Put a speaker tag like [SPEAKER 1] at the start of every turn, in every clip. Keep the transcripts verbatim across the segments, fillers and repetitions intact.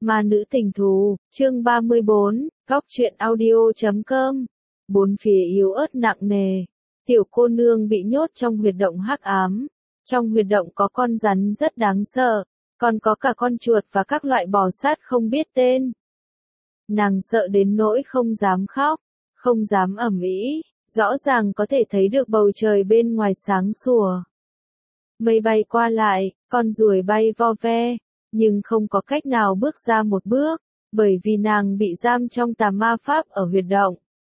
[SPEAKER 1] Ma nữ tình thù, chương ba mươi bốn, góc truyện audio chấm com. Bốn phía yếu ớt nặng nề. Tiểu cô nương bị nhốt trong huyệt động hắc ám. Trong huyệt động có con rắn rất đáng sợ, còn có cả con chuột và các loại bò sát không biết tên. Nàng sợ đến nỗi không dám khóc, không dám ầm ĩ, rõ ràng có thể thấy được bầu trời bên ngoài sáng sủa. Mây bay qua lại, con ruồi bay vo ve, nhưng không có cách nào bước ra một bước, bởi vì nàng bị giam trong tà ma pháp ở huyệt động.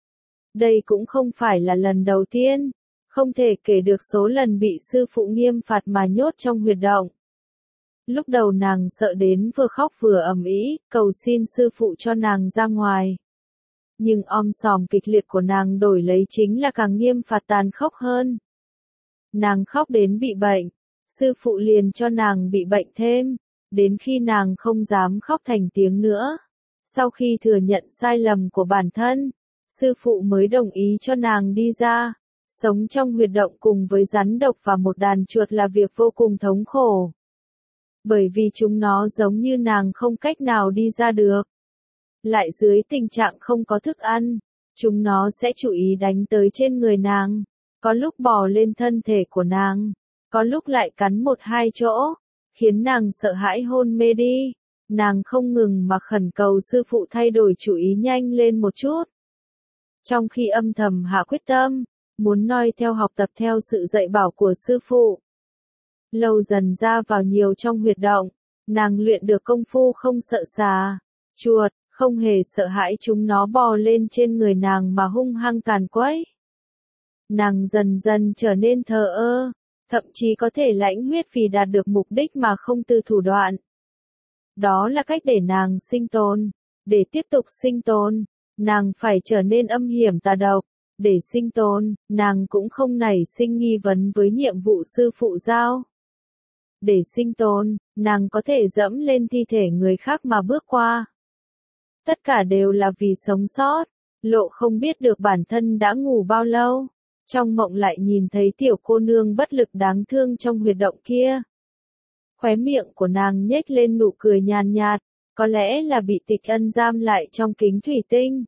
[SPEAKER 1] Đây cũng không phải là lần đầu tiên, không thể kể được số lần bị sư phụ nghiêm phạt mà nhốt trong huyệt động. Lúc đầu nàng sợ đến vừa khóc vừa ầm ĩ, cầu xin sư phụ cho nàng ra ngoài. Nhưng om sòm kịch liệt của nàng đổi lấy chính là càng nghiêm phạt tàn khốc hơn. Nàng khóc đến bị bệnh, sư phụ liền cho nàng bị bệnh thêm, đến khi nàng không dám khóc thành tiếng nữa. Sau khi thừa nhận sai lầm của bản thân, sư phụ mới đồng ý cho nàng đi ra. Sống trong huyệt động cùng với rắn độc và một đàn chuột là việc vô cùng thống khổ. Bởi vì chúng nó giống như nàng không cách nào đi ra được. Lại dưới tình trạng không có thức ăn, chúng nó sẽ chú ý đánh tới trên người nàng, có lúc bò lên thân thể của nàng, có lúc lại cắn một hai chỗ, khiến nàng sợ hãi hôn mê đi. Nàng không ngừng mà khẩn cầu sư phụ thay đổi chủ ý nhanh lên một chút. Trong khi âm thầm hạ quyết tâm, muốn noi theo học tập theo sự dạy bảo của sư phụ. Lâu dần ra vào nhiều trong huyệt động, nàng luyện được công phu không sợ xà, chuột, không hề sợ hãi chúng nó bò lên trên người nàng mà hung hăng càn quấy. Nàng dần dần trở nên thờ ơ, thậm chí có thể lãnh huyết vì đạt được mục đích mà không từ thủ đoạn. Đó là cách để nàng sinh tồn. Để tiếp tục sinh tồn, nàng phải trở nên âm hiểm tà độc. Để sinh tồn, nàng cũng không nảy sinh nghi vấn với nhiệm vụ sư phụ giao. Để sinh tồn, nàng có thể dẫm lên thi thể người khác mà bước qua. Tất cả đều là vì sống sót. Lộ không biết được bản thân đã ngủ bao lâu. Trong mộng lại nhìn thấy tiểu cô nương bất lực đáng thương trong huyệt động kia. Khóe miệng của nàng nhếch lên nụ cười nhàn nhạt, có lẽ là bị tịch ân giam lại trong kính thủy tinh.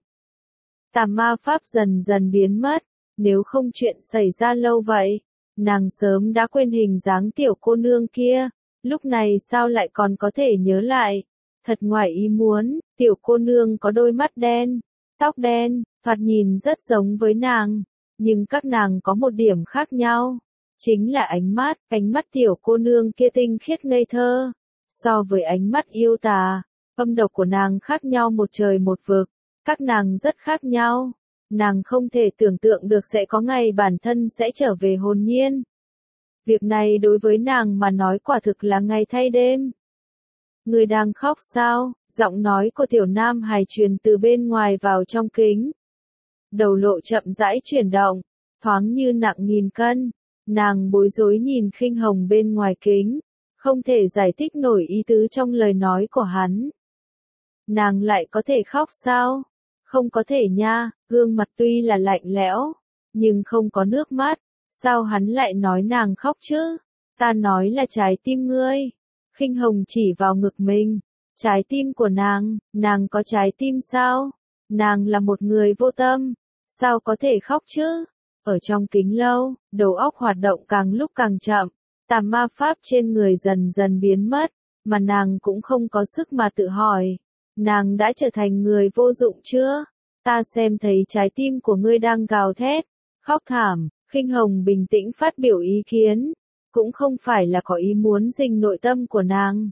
[SPEAKER 1] Tà ma pháp dần dần biến mất, nếu không chuyện xảy ra lâu vậy, nàng sớm đã quên hình dáng tiểu cô nương kia, lúc này sao lại còn có thể nhớ lại. Thật ngoài ý muốn, tiểu cô nương có đôi mắt đen, tóc đen, thoạt nhìn rất giống với nàng, nhưng các nàng có một điểm khác nhau. Chính là ánh mắt, ánh mắt tiểu cô nương kia tinh khiết ngây thơ. So với ánh mắt yêu tà, âm độc của nàng khác nhau một trời một vực. Các nàng rất khác nhau. Nàng không thể tưởng tượng được sẽ có ngày bản thân sẽ trở về hồn nhiên. Việc này đối với nàng mà nói quả thực là ngày thay đêm. Người đang khóc sao? Giọng nói của tiểu nam hài truyền từ bên ngoài vào trong kính. Đầu Lộ chậm rãi chuyển động, thoáng như nặng nghìn cân. Nàng bối rối nhìn Khinh Hồng bên ngoài kính, không thể giải thích nổi ý tứ trong lời nói của hắn. Nàng lại có thể khóc sao? Không có thể nha, gương mặt tuy là lạnh lẽo, nhưng không có nước mắt, sao hắn lại nói nàng khóc chứ? Ta nói là trái tim ngươi. Khinh Hồng chỉ vào ngực mình, trái tim của nàng, nàng có trái tim sao? Nàng là một người vô tâm, sao có thể khóc chứ? Ở trong kính lâu, đầu óc hoạt động càng lúc càng chậm, tà ma pháp trên người dần dần biến mất, mà nàng cũng không có sức mà tự hỏi. Nàng đã trở thành người vô dụng chưa? Ta xem thấy trái tim của ngươi đang gào thét, khóc thảm. Khinh Hồng bình tĩnh phát biểu ý kiến, cũng không phải là có ý muốn dình nội tâm của nàng,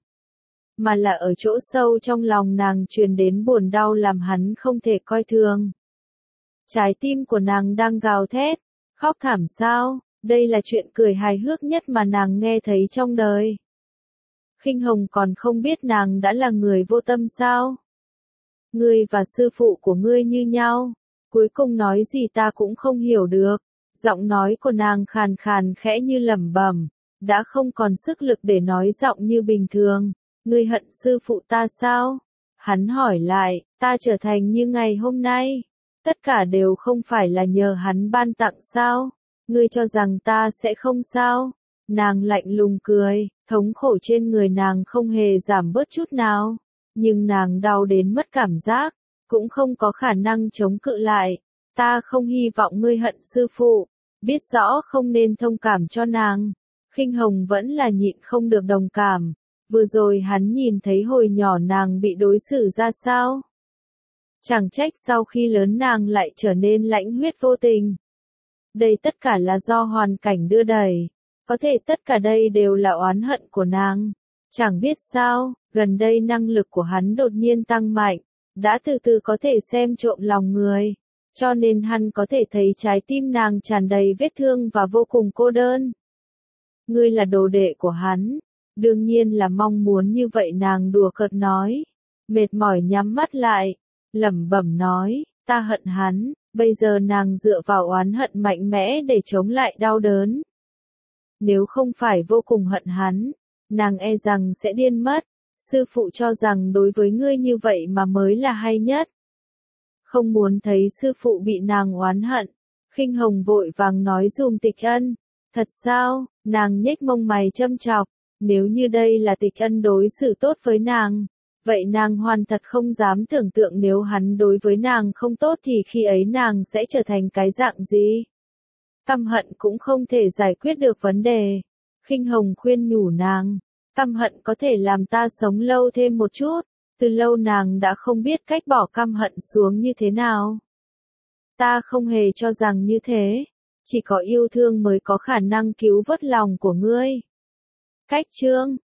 [SPEAKER 1] mà là ở chỗ sâu trong lòng nàng truyền đến buồn đau làm hắn không thể coi thường. Trái tim của nàng đang gào thét, khóc thảm sao? Đây là chuyện cười hài hước nhất mà nàng nghe thấy trong đời. Khinh Hồng còn không biết nàng đã là người vô tâm sao? Ngươi và sư phụ của ngươi như nhau, cuối cùng nói gì ta cũng không hiểu được. Giọng nói của nàng khàn khàn khẽ như lẩm bẩm, đã không còn sức lực để nói giọng như bình thường. Ngươi hận sư phụ ta sao? Hắn hỏi lại, ta trở thành như ngày hôm nay, tất cả đều không phải là nhờ hắn ban tặng sao? Ngươi cho rằng ta sẽ không sao? Nàng lạnh lùng cười, thống khổ trên người nàng không hề giảm bớt chút nào. nhưng nàng đau đến mất cảm giác, cũng không có khả năng chống cự lại. Ta không hy vọng ngươi hận sư phụ, biết rõ không nên thông cảm cho nàng. Khinh Hồng vẫn là nhịn không được đồng cảm, vừa rồi hắn nhìn thấy hồi nhỏ nàng bị đối xử ra sao. Chẳng trách sau khi lớn nàng lại trở nên lãnh huyết vô tình. Đây tất cả là do hoàn cảnh đưa đẩy, có thể tất cả đây đều là oán hận của nàng. Chẳng biết sao, gần đây năng lực của hắn đột nhiên tăng mạnh, đã từ từ có thể xem trộm lòng người, cho nên hắn có thể thấy trái tim nàng tràn đầy vết thương và vô cùng cô đơn. Ngươi là đồ đệ của hắn, đương nhiên là mong muốn như vậy, nàng đùa cợt nói, mệt mỏi nhắm mắt lại, lẩm bẩm nói, ta hận hắn. Bây giờ nàng dựa vào oán hận mạnh mẽ để chống lại đau đớn. Nếu không phải vô cùng hận hắn, nàng e rằng sẽ điên mất. Sư phụ cho rằng đối với ngươi như vậy mà mới là hay nhất. Không muốn thấy sư phụ bị nàng oán hận, Khinh Hồng vội vàng nói dùm Tịch Ân. Thật sao? Nàng nhếch mông mày châm chọc. Nếu như đây là Tịch Ân đối xử tốt với nàng, vậy nàng hoàn thật không dám tưởng tượng nếu hắn đối với nàng không tốt thì khi ấy nàng sẽ trở thành cái dạng gì. Căm hận cũng không thể giải quyết được vấn đề. Khinh Hồng khuyên nhủ nàng, căm hận có thể làm ta sống lâu thêm một chút. Từ lâu nàng đã không biết cách bỏ căm hận xuống như thế nào. Ta không hề cho rằng như thế. Chỉ có yêu thương mới có khả năng cứu vớt lòng của ngươi. Cách chương